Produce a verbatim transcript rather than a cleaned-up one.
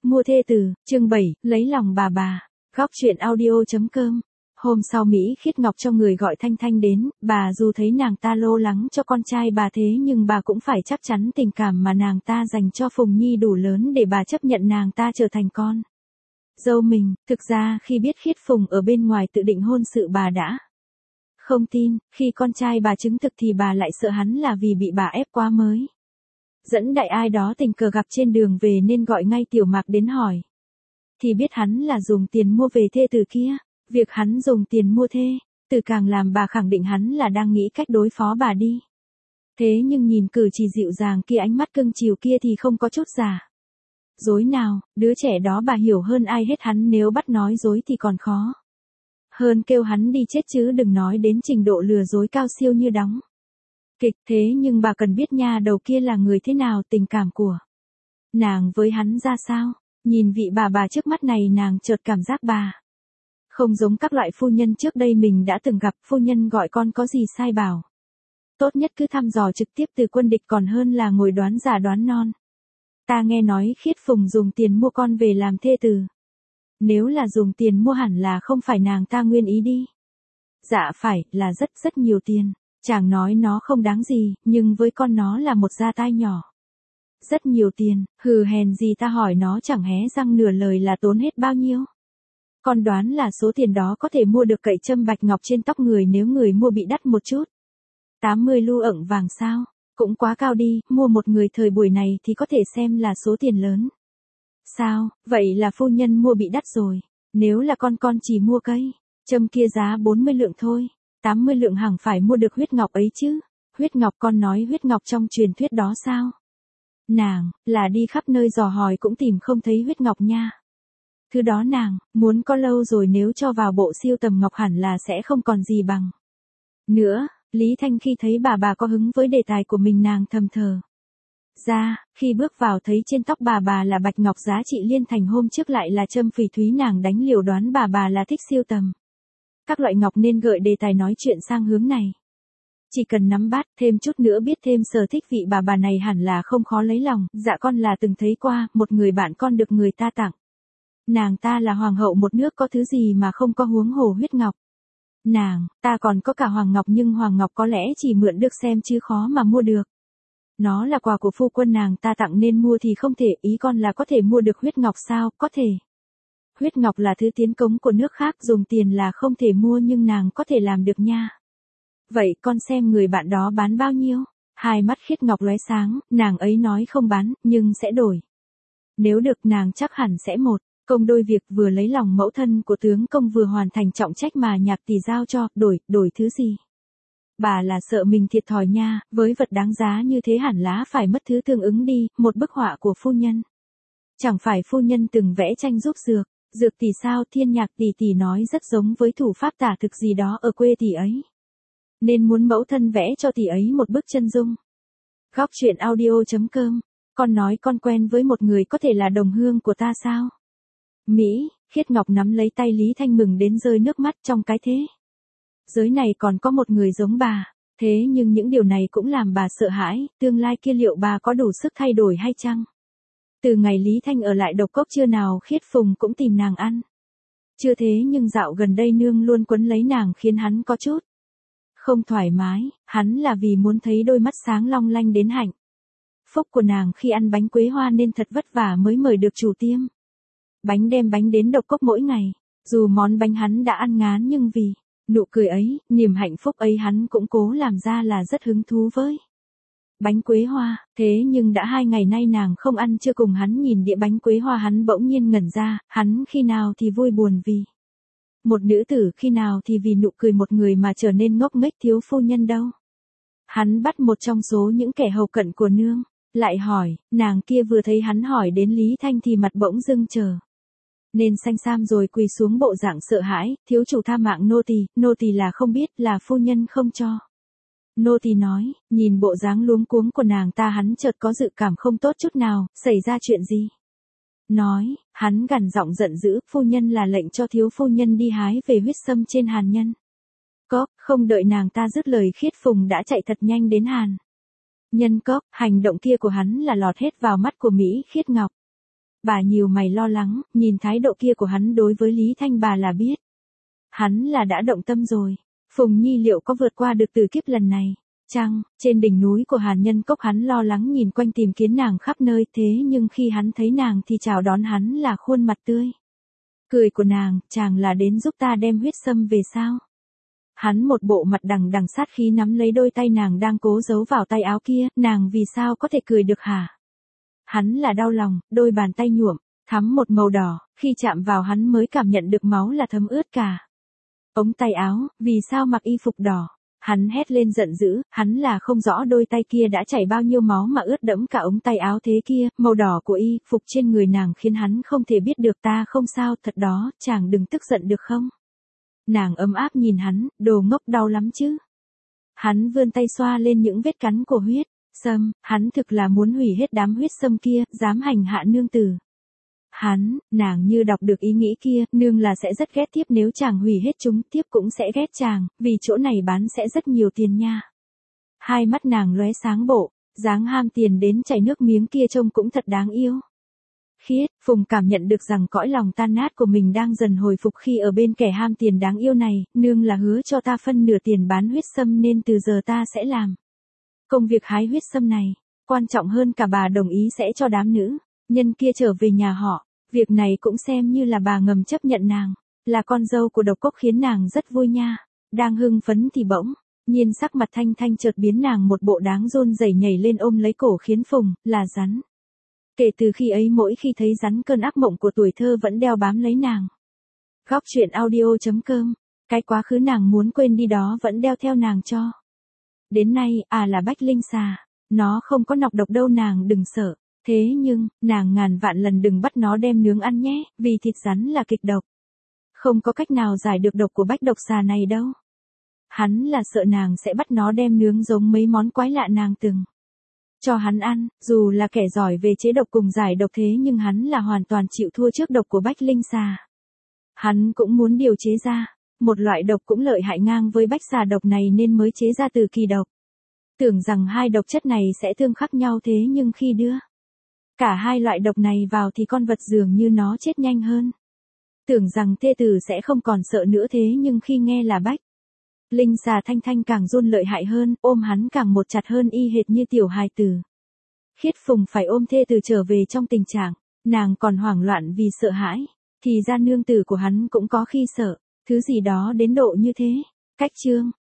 Mua thê tử, chương bảy, lấy lòng bà bà. Góc truyện audio.com. Hôm sau Mỹ Khiết Ngọc cho người gọi Thanh Thanh đến, bà dù thấy nàng ta lo lắng cho con trai bà thế nhưng bà cũng phải chắc chắn tình cảm mà nàng ta dành cho Phùng Nhi đủ lớn để bà chấp nhận nàng ta trở thành con dâu mình. Thực ra khi biết Khiết Phùng ở bên ngoài tự định hôn sự bà đã không tin, khi con trai bà chứng thực thì bà lại sợ hắn là vì bị bà ép quá mới dẫn đại ai đó tình cờ gặp trên đường về nên gọi ngay Tiểu Mạc đến hỏi. Thì biết hắn là dùng tiền mua về thê từ kia. Việc hắn dùng tiền mua thê từ càng làm bà khẳng định hắn là đang nghĩ cách đối phó bà đi. Thế nhưng nhìn cử chỉ dịu dàng kia, ánh mắt cưng chiều kia thì không có chút giả dối nào. Đứa trẻ đó bà hiểu hơn ai hết, hắn nếu bắt nói dối thì còn khó hơn kêu hắn đi chết chứ đừng nói đến trình độ lừa dối cao siêu như đóng kịch. Thế nhưng bà cần biết nha đầu kia là người thế nào, tình cảm của nàng với hắn ra sao. Nhìn vị bà bà trước mắt này, nàng chợt cảm giác bà không giống các loại phu nhân trước đây mình đã từng gặp. Phu nhân gọi con có gì sai bảo tốt nhất cứ thăm dò trực tiếp từ quân địch còn hơn là ngồi đoán già đoán non. Ta nghe nói Khiết Phùng dùng tiền mua con về làm thê tử. Nếu là dùng tiền mua hẳn là không phải nàng ta nguyên ý đi. Dạ phải, là rất rất nhiều tiền. Chàng nói nó không đáng gì, nhưng với con nó là một gia tai nhỏ. Rất nhiều tiền, hừ hèn gì ta hỏi nó chẳng hé răng nửa lời là tốn hết bao nhiêu. Con đoán là số tiền đó có thể mua được cậy châm bạch ngọc trên tóc người nếu người mua bị đắt một chút. tám mươi lu ẩn vàng sao? Cũng quá cao đi, mua một người thời buổi này thì có thể xem là số tiền lớn. Sao, vậy là phu nhân mua bị đắt rồi. Nếu là con con chỉ mua cây châm kia giá bốn mươi lượng thôi. tám mươi lượng hẳn phải mua được huyết ngọc ấy chứ. Huyết ngọc, con nói huyết ngọc trong truyền thuyết đó sao? Nàng, là đi khắp nơi dò hỏi cũng tìm không thấy huyết ngọc nha. Thứ đó nàng, muốn có lâu rồi, nếu cho vào bộ siêu tầm ngọc hẳn là sẽ không còn gì bằng. Nữa, Lý Thanh khi thấy bà bà có hứng với đề tài của mình nàng thầm thờ ra, khi bước vào thấy trên tóc bà bà là bạch ngọc giá trị liên thành, hôm trước lại là châm phỉ thúy, nàng đánh liều đoán bà bà là thích siêu tầm các loại ngọc nên gợi đề tài nói chuyện sang hướng này. Chỉ cần nắm bắt thêm chút nữa, biết thêm sở thích vị bà bà này hẳn là không khó lấy lòng. Dạ con là từng thấy qua, một người bạn con được người ta tặng. Nàng ta là hoàng hậu một nước, có thứ gì mà không có, huống hồ huyết ngọc. Nàng ta còn có cả hoàng ngọc, nhưng hoàng ngọc có lẽ chỉ mượn được xem chứ khó mà mua được. Nó là quà của phu quân nàng ta tặng nên mua thì không thể. Ý con là có thể mua được huyết ngọc sao? Có thể. Huyết ngọc là thứ tiến cống của nước khác, dùng tiền là không thể mua, nhưng nàng có thể làm được nha. Vậy con xem người bạn đó bán bao nhiêu? Hai mắt Khiết Ngọc lóe sáng, nàng ấy nói không bán, nhưng sẽ đổi. Nếu được nàng chắc hẳn sẽ một công đôi việc, vừa lấy lòng mẫu thân của tướng công vừa hoàn thành trọng trách mà Nhạc tỷ giao cho. Đổi, đổi thứ gì? Bà là sợ mình thiệt thòi nha, với vật đáng giá như thế hẳn lá phải mất thứ tương ứng đi. Một bức họa của phu nhân. Chẳng phải phu nhân từng vẽ tranh giúp dược, dược tỷ sao? Thiên Nhạc tỷ tỷ nói rất giống với thủ pháp tả thực gì đó ở quê tỷ ấy. Nên muốn mẫu thân vẽ cho tỷ ấy một bức chân dung. Góc truyện audio.com. Con nói con quen với một người có thể là đồng hương của ta sao? Mỹ Khiết Ngọc nắm lấy tay Lý Thanh mừng đến rơi nước mắt. Trong cái thế giới này còn có một người giống bà. Thế nhưng những điều này cũng làm bà sợ hãi. Tương lai kia liệu bà có đủ sức thay đổi hay chăng? Từ ngày Lý Thanh ở lại Độc Cốc chưa nào Khiết Phùng cũng tìm nàng ăn. Chưa thế nhưng dạo gần đây nương luôn quấn lấy nàng khiến hắn có chút không thoải mái. Hắn là vì muốn thấy đôi mắt sáng long lanh đến hạnh phúc của nàng khi ăn bánh quế hoa nên thật vất vả mới mời được chủ tiệm bánh đem bánh đến Độc Cốc mỗi ngày. Dù món bánh hắn đã ăn ngán nhưng vì nụ cười ấy, niềm hạnh phúc ấy, hắn cũng cố làm ra là rất hứng thú với bánh quế hoa. Thế nhưng đã hai ngày nay nàng không ăn chưa cùng hắn nhìn đĩa bánh quế hoa, hắn bỗng nhiên ngẩn ra. Hắn khi nào thì vui buồn vì một nữ tử, khi nào thì vì nụ cười một người mà trở nên ngốc nghếch thiếu phu nhân đâu. Hắn bắt một trong số những kẻ hầu cận của nương lại hỏi. Nàng kia vừa thấy hắn hỏi đến Lý Thanh thì mặt bỗng dưng trở nên xanh xam rồi quỳ xuống bộ dạng sợ hãi. Thiếu chủ tha mạng nô tỳ, nô tỳ là không biết, là phu nhân không cho. Nô tỳ nói. Nhìn bộ dáng luống cuống của nàng ta, hắn chợt có dự cảm không tốt chút nào. Xảy ra chuyện gì? Nói, hắn gằn giọng giận dữ. Phu nhân là lệnh cho thiếu phu nhân đi hái về huyết sâm trên Hàn Nhân Cốc. Không đợi nàng ta dứt lời, Khiết Phùng đã chạy thật nhanh đến Hàn Nhân Cốc. Hành động kia của hắn là lọt hết vào mắt của Mỹ Khiết Ngọc. Bà nhiều mày lo lắng, nhìn thái độ kia của hắn đối với Lý Thanh bà là biết. Hắn là đã động tâm rồi. Phùng Nhi liệu có vượt qua được tử kiếp lần này? Chăng, trên đỉnh núi của Hàn Nhân Cốc hắn lo lắng nhìn quanh tìm kiếm nàng khắp nơi, thế nhưng khi hắn thấy nàng thì chào đón hắn là khuôn mặt tươi cười của nàng, chàng là đến giúp ta đem huyết sâm về sao? Hắn một bộ mặt đằng đằng sát khí nắm lấy đôi tay nàng đang cố giấu vào tay áo kia, nàng vì sao có thể cười được hả? Hắn là đau lòng, đôi bàn tay nhuộm, thắm một màu đỏ, khi chạm vào hắn mới cảm nhận được máu là thấm ướt cả ống tay áo, vì sao mặc y phục đỏ? Hắn hét lên giận dữ, hắn là không rõ đôi tay kia đã chảy bao nhiêu máu mà ướt đẫm cả ống tay áo thế kia, màu đỏ của y phục trên người nàng khiến hắn không thể biết được. Ta không sao, thật đó, chàng đừng tức giận được không? Nàng ấm áp nhìn hắn, đồ ngốc, đau lắm chứ? Hắn vươn tay xoa lên những vết cắn của huyết sâm, hắn thực là muốn hủy hết đám huyết sâm kia, dám hành hạ nương tử. Hắn, nàng như đọc được ý nghĩ kia, nương là sẽ rất ghét tiếp nếu chàng hủy hết chúng, tiếp cũng sẽ ghét chàng, vì chỗ này bán sẽ rất nhiều tiền nha. Hai mắt nàng lóe sáng bộ, dáng ham tiền đến chảy nước miếng kia trông cũng thật đáng yêu. Khiết, Phùng cảm nhận được rằng cõi lòng tan nát của mình đang dần hồi phục khi ở bên kẻ ham tiền đáng yêu này, nương là hứa cho ta phân nửa tiền bán huyết sâm nên từ giờ ta sẽ làm công việc hái huyết sâm này, quan trọng hơn cả bà đồng ý sẽ cho đám nữ nhân kia trở về nhà họ. Việc này cũng xem như là bà ngầm chấp nhận nàng là con dâu của Độc Cốc khiến nàng rất vui nha. Đang hưng phấn thì bỗng nhiên sắc mặt Thanh Thanh chợt biến, nàng một bộ đáng run rẩy nhảy lên ôm lấy cổ khiến Phùng là rắn. Kể từ khi ấy mỗi khi thấy rắn, cơn ác mộng của tuổi thơ vẫn đeo bám lấy nàng. Góc truyện audio chấm com. Cái quá khứ nàng muốn quên đi đó vẫn đeo theo nàng cho đến nay. À là Bách Linh xà, nó không có nọc độc đâu, nàng đừng sợ. Thế nhưng, nàng ngàn vạn lần đừng bắt nó đem nướng ăn nhé, vì thịt rắn là kịch độc. Không có cách nào giải được độc của bách độc xà này đâu. Hắn là sợ nàng sẽ bắt nó đem nướng giống mấy món quái lạ nàng từng cho hắn ăn, dù là kẻ giỏi về chế độc cùng giải độc thế nhưng hắn là hoàn toàn chịu thua trước độc của Bách Linh xà. Hắn cũng muốn điều chế ra một loại độc cũng lợi hại ngang với bách xà độc này nên mới chế ra từ kỳ độc. Tưởng rằng hai độc chất này sẽ tương khắc nhau thế nhưng khi đưa cả hai loại độc này vào thì con vật dường như nó chết nhanh hơn. Tưởng rằng thê tử sẽ không còn sợ nữa thế nhưng khi nghe là Bách Linh xà, Thanh Thanh càng run lợi hại hơn, ôm hắn càng một chặt hơn y hệt như tiểu hài tử. Khiết Phùng phải ôm thê tử trở về trong tình trạng, nàng còn hoảng loạn vì sợ hãi, thì ra nương tử của hắn cũng có khi sợ, thứ gì đó đến độ như thế. Cách chương